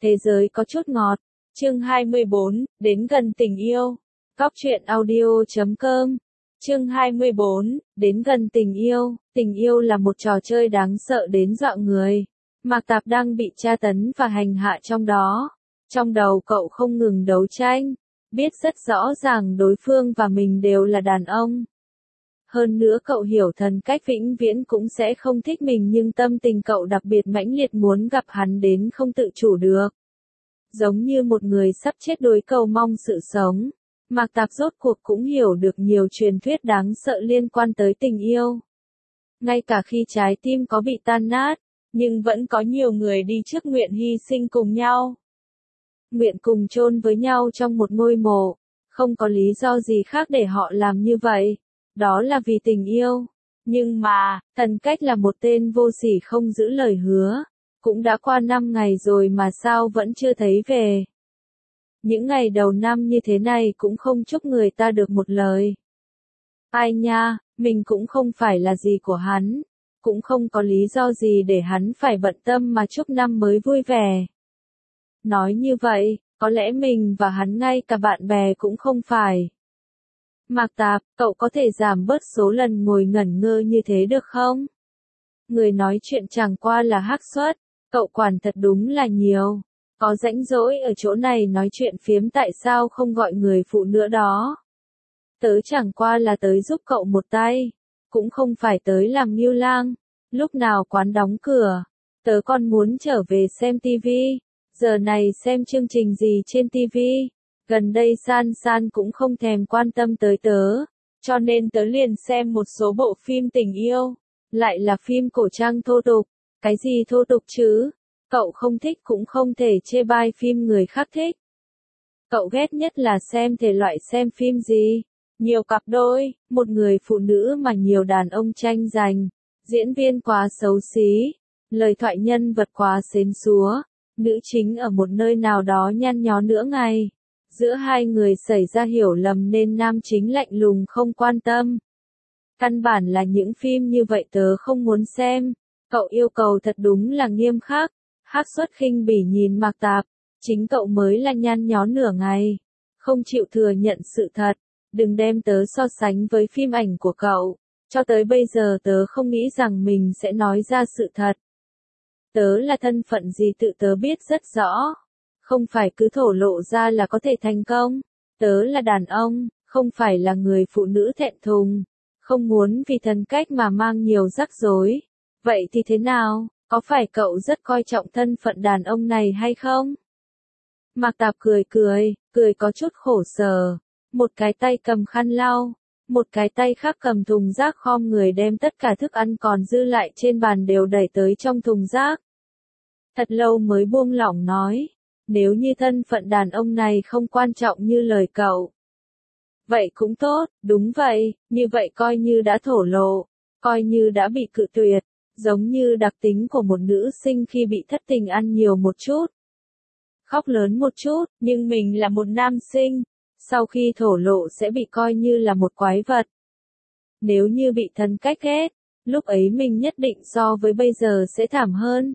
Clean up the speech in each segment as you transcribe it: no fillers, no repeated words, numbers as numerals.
Thế giới có chút ngọt. Chương 24, đến gần tình yêu. Cóc truyện audio.com. Chương 24, đến gần tình yêu. Tình yêu là một trò chơi đáng sợ đến dọa người. Mạc Tạp đang bị tra tấn và hành hạ trong đó. Trong đầu cậu không ngừng đấu tranh, biết rất rõ ràng đối phương và mình đều là đàn ông. Hơn nữa cậu hiểu Thần Cách vĩnh viễn cũng sẽ không thích mình, nhưng tâm tình cậu đặc biệt mãnh liệt, muốn gặp hắn đến không tự chủ được. Giống như một người sắp chết đuối cầu mong sự sống, Mạc Tạp rốt cuộc cũng hiểu được nhiều truyền thuyết đáng sợ liên quan tới tình yêu. Ngay cả khi trái tim có bị tan nát, nhưng vẫn có nhiều người đi trước nguyện hy sinh cùng nhau. Nguyện cùng chôn với nhau trong một ngôi mộ, không có lý do gì khác để họ làm như vậy. Đó là vì tình yêu. Nhưng mà, Thần Cách là một tên vô sỉ không giữ lời hứa. Cũng đã qua 5 ngày rồi mà sao vẫn chưa thấy về. Những ngày đầu năm như thế này cũng không chúc người ta được một lời. Ai nha, mình cũng không phải là gì của hắn. Cũng không có lý do gì để hắn phải bận tâm mà chúc năm mới vui vẻ. Nói như vậy, có lẽ mình và hắn ngay cả bạn bè cũng không phải. Mạc Tạp, cậu có thể giảm bớt số lần ngồi ngẩn ngơ như thế được không? Người nói chuyện chẳng qua là Hắc Suất, cậu quản thật đúng là nhiều. Có rãnh rỗi ở chỗ này nói chuyện phiếm, tại sao không gọi người phụ nữa đó? Tớ chẳng qua là tới giúp cậu một tay, cũng không phải tới làm nghiêu lang. Lúc nào quán đóng cửa, tớ còn muốn trở về xem tivi. Giờ này xem chương trình gì trên tivi? Gần đây San San cũng không thèm quan tâm tới tớ, cho nên tớ liền xem một số bộ phim tình yêu, lại là phim cổ trang thô tục. Cái gì thô tục chứ? Cậu không thích cũng không thể chê bai phim người khác thích. Cậu ghét nhất là xem thể loại xem phim gì? Nhiều cặp đôi, một người phụ nữ mà nhiều đàn ông tranh giành, diễn viên quá xấu xí, lời thoại nhân vật quá xến xúa, nữ chính ở một nơi nào đó nhăn nhó nửa ngày. Giữa hai người xảy ra hiểu lầm nên nam chính lạnh lùng không quan tâm. Căn bản là những phim như vậy tớ không muốn xem. Cậu yêu cầu thật đúng là nghiêm khắc. Hắc Suất khinh bỉ nhìn Mạc Tạp. Chính cậu mới là nhăn nhó nửa ngày. Không chịu thừa nhận sự thật. Đừng đem tớ so sánh với phim ảnh của cậu. Cho tới bây giờ tớ không nghĩ rằng mình sẽ nói ra sự thật. Tớ là thân phận gì tự tớ biết rất rõ. Không phải cứ thổ lộ ra là có thể thành công. Tớ là đàn ông, không phải là người phụ nữ thẹn thùng. Không muốn vì Thần Cách mà mang nhiều rắc rối. Vậy thì thế nào, có phải cậu rất coi trọng thân phận đàn ông này hay không? Mạc Tạp cười có chút khổ sở. Một cái tay cầm khăn lau, một cái tay khác cầm thùng rác, khom người đem tất cả thức ăn còn dư lại trên bàn đều đẩy tới trong thùng rác. Thật lâu mới buông lỏng nói. Nếu như thân phận đàn ông này không quan trọng như lời cậu. Vậy cũng tốt, đúng vậy, như vậy coi như đã thổ lộ, coi như đã bị cự tuyệt, giống như đặc tính của một nữ sinh khi bị thất tình, ăn nhiều một chút, khóc lớn một chút, nhưng mình là một nam sinh, sau khi thổ lộ sẽ bị coi như là một quái vật. Nếu như bị Thần Cách ghét, lúc ấy mình nhất định so với bây giờ sẽ thảm hơn.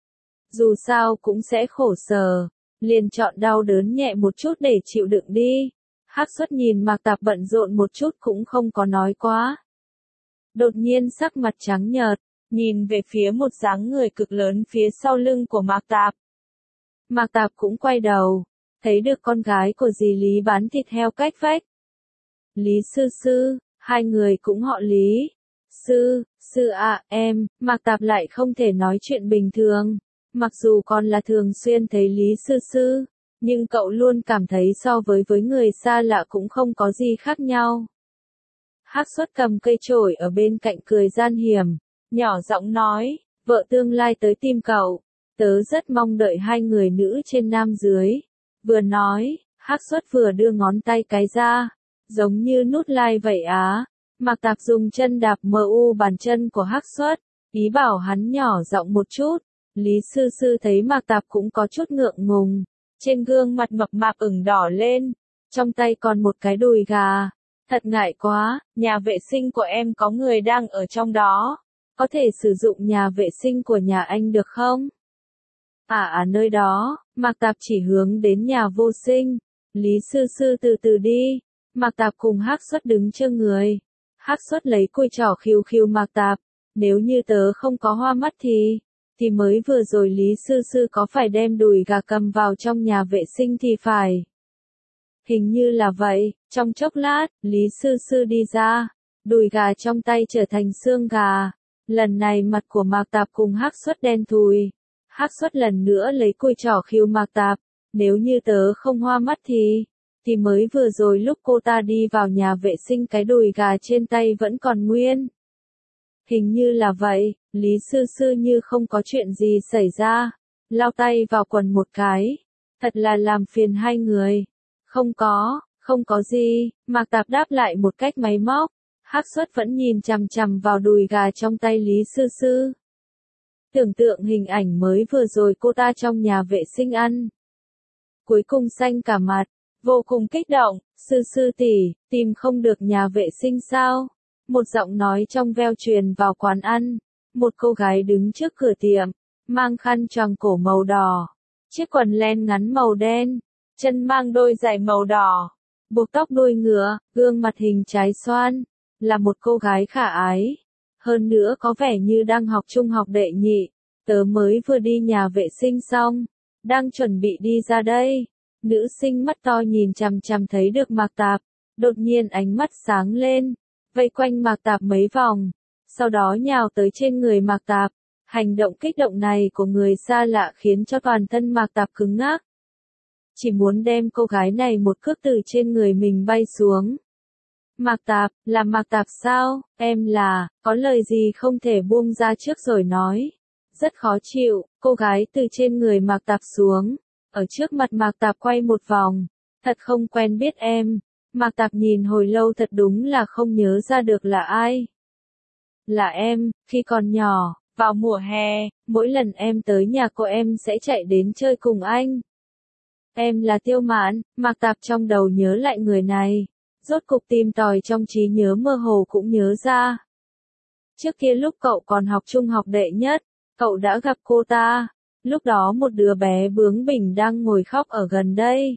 Dù sao cũng sẽ khổ sở. Liền chọn đau đớn nhẹ một chút để chịu đựng đi. Hắc Suất nhìn Mạc Tạp bận rộn một chút cũng không có nói quá. Đột nhiên sắc mặt trắng nhợt, nhìn về phía một dáng người cực lớn phía sau lưng của Mạc Tạp. Mạc Tạp cũng quay đầu, thấy được con gái của dì Lý bán thịt heo cách vách. Lý Sư, hai người cũng họ Lý. Sư à, em, Mạc Tạp lại không thể nói chuyện bình thường. Mặc dù con là thường xuyên thấy Lý Sư, nhưng cậu luôn cảm thấy so với người xa lạ cũng không có gì khác nhau. Hắc Suất cầm cây chổi ở bên cạnh cười gian hiểm, nhỏ giọng nói, vợ tương lai tới tìm cậu, tớ rất mong đợi hai người nữ trên nam dưới. Vừa nói, Hắc Suất vừa đưa ngón tay cái ra, giống như nút like vậy á. Mạc Tạp dùng chân đạp bàn chân của Hắc Suất, ý bảo hắn nhỏ giọng một chút. Lý Sư thấy Mạc Tạp cũng có chút ngượng ngùng, trên gương mặt mập mạp ửng đỏ lên, trong tay còn một cái đùi gà. Thật ngại quá, nhà vệ sinh của em có người đang ở trong đó, có thể sử dụng nhà vệ sinh của nhà anh được không? Nơi đó, Mạc Tạp chỉ hướng đến nhà vô sinh. Lý sư sư từ từ đi. Mạc Tạp cùng Hắc Xuất đứng chơ người. Hắc Xuất lấy cùi trỏ khiêu khiêu Mạc Tạp. Nếu như tớ không có hoa mắt thì mới vừa rồi Lý sư sư có phải đem đùi gà cầm vào trong nhà vệ sinh thì phải. Hình như là vậy, trong chốc lát, Lý sư sư đi ra. Đùi gà trong tay trở thành xương gà. Lần này mặt của Mạc Tạp cùng Hắc Xuất đen thùi. Hắc Xuất lần nữa lấy cùi trỏ khiêu Mạc Tạp. Nếu như tớ không hoa mắt thì mới vừa rồi lúc cô ta đi vào nhà vệ sinh cái đùi gà trên tay vẫn còn nguyên. Hình như là vậy, Lý sư sư như không có chuyện gì xảy ra. Lao tay vào quần một cái. Thật là làm phiền hai người. Không có gì, Mạc Tạp đáp lại một cách máy móc. Hắc Xuất vẫn nhìn chằm chằm vào đùi gà trong tay Lý sư sư. Tưởng tượng hình ảnh mới vừa rồi cô ta trong nhà vệ sinh ăn. Cuối cùng xanh cả mặt, vô cùng kích động, sư sư tỷ, tìm không được nhà vệ sinh sao? Một giọng nói trong veo truyền vào quán ăn. Một cô gái đứng trước cửa tiệm, mang khăn choàng cổ màu đỏ, chiếc quần len ngắn màu đen, chân mang đôi giày màu đỏ, buộc tóc đuôi ngựa, gương mặt hình trái xoan, là một cô gái khả ái. Hơn nữa có vẻ như đang học trung học đệ nhị, tớ mới vừa đi nhà vệ sinh xong, đang chuẩn bị đi ra đây. Nữ sinh mắt to nhìn chằm chằm thấy được Mạc Tạp, đột nhiên ánh mắt sáng lên, vây quanh Mạc Tạp mấy vòng, sau đó nhào tới trên người Mạc Tạp. Hành động kích động này của người xa lạ khiến cho toàn thân Mạc Tạp cứng ngắc. Chỉ muốn đem cô gái này một cước từ trên người mình bay xuống. Mạc Tạp, là Mạc Tạp sao? Em là, có lời gì không thể buông ra trước rồi nói. Rất khó chịu, cô gái từ trên người Mạc Tạp xuống. Ở trước mặt Mạc Tạp quay một vòng. Thật không quen biết em. Mạc Tạp nhìn hồi lâu thật đúng là không nhớ ra được là ai. Là em, khi còn nhỏ, vào mùa hè, mỗi lần em tới nhà cô em sẽ chạy đến chơi cùng anh. Em là Tiêu Mạn. Mạc Tạp trong đầu nhớ lại người này. Rốt cục tìm tòi trong trí nhớ mơ hồ cũng nhớ ra. Trước kia lúc cậu còn học trung học đệ nhất, cậu đã gặp cô ta. Lúc đó một đứa bé bướng bỉnh đang ngồi khóc ở gần đây.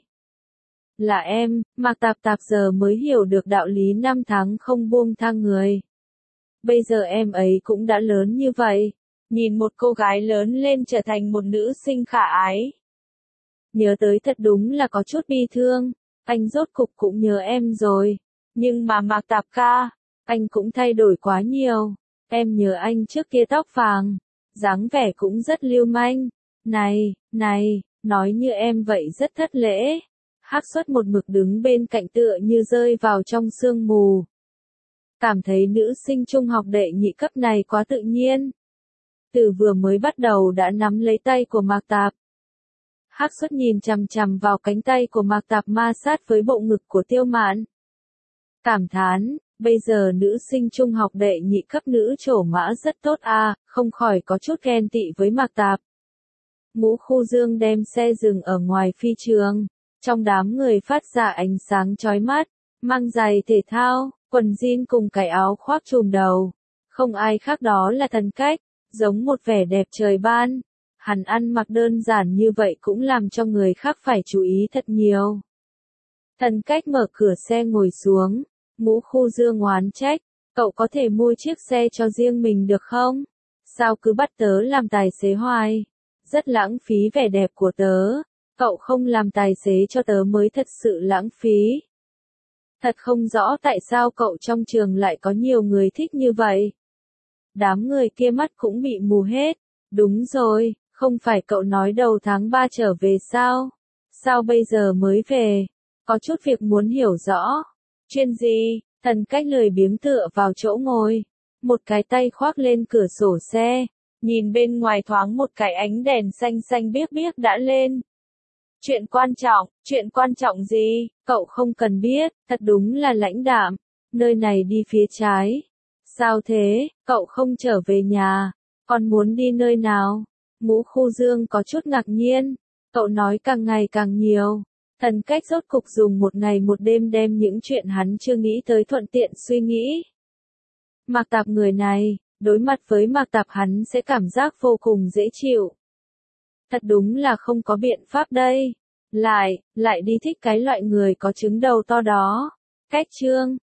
Là em. Mạc Tạp Tạp giờ mới hiểu được đạo lý 5 tháng không buông tha người. Bây giờ em ấy cũng đã lớn như vậy. Nhìn một cô gái lớn lên trở thành một nữ sinh khả ái. Nhớ tới thật đúng là có chút bi thương. Anh rốt cục cũng nhớ em rồi. Nhưng mà Mạc Tạp ca, anh cũng thay đổi quá nhiều. Em nhớ anh trước kia tóc vàng, dáng vẻ cũng rất lưu manh. Này, nói như em vậy rất thất lễ. Hắc Xuất một mực đứng bên cạnh tựa như rơi vào trong sương mù. Cảm thấy nữ sinh trung học đệ nhị cấp này quá tự nhiên. Từ vừa mới bắt đầu đã nắm lấy tay của Mạc Tạp. Hắc Xuất nhìn chằm chằm vào cánh tay của Mạc Tạp ma sát với bộ ngực của Tiêu Mạn. Cảm thán, bây giờ nữ sinh trung học đệ nhị cấp nữ trổ mã rất tốt không khỏi có chút ghen tị với Mạc Tạp. Ngũ Khu Dương đem xe dừng ở ngoài phi trường, trong đám người phát ra ánh sáng chói mắt, mang giày thể thao, quần jean cùng cái áo khoác trùm đầu. Không ai khác đó là Thần Cách, giống một vẻ đẹp trời ban. Hắn ăn mặc đơn giản như vậy cũng làm cho người khác phải chú ý thật nhiều. Thần Cách mở cửa xe ngồi xuống. Ngũ Khu Dương oán trách, cậu có thể mua chiếc xe cho riêng mình được không? Sao cứ bắt tớ làm tài xế hoài? Rất lãng phí vẻ đẹp của tớ. Cậu không làm tài xế cho tớ mới thật sự lãng phí. Thật không rõ tại sao cậu trong trường lại có nhiều người thích như vậy. Đám người kia mắt cũng bị mù hết. Đúng rồi, không phải cậu nói đầu tháng 3 trở về sao? Sao bây giờ mới về? Có chút việc muốn hiểu rõ. Chuyện gì? Thần Cách lười biếng tựa vào chỗ ngồi. Một cái tay khoác lên cửa sổ xe. Nhìn bên ngoài thoáng một cái ánh đèn xanh xanh biếc biếc đã lên. Chuyện quan trọng gì? Cậu không cần biết, thật đúng là lãnh đạm. Nơi này đi phía trái. Sao thế, cậu không trở về nhà? Còn muốn đi nơi nào? Ngũ Khu Dương có chút ngạc nhiên. Cậu nói càng ngày càng nhiều. Thần Cách rốt cục dùng một ngày một đêm đem những chuyện hắn chưa nghĩ tới thuận tiện suy nghĩ. Mạc Tạp người này, đối mặt với Mạc Tạp hắn sẽ cảm giác vô cùng dễ chịu. Thật đúng là không có biện pháp đây. Lại đi thích cái loại người có trứng đầu to đó. Cách chương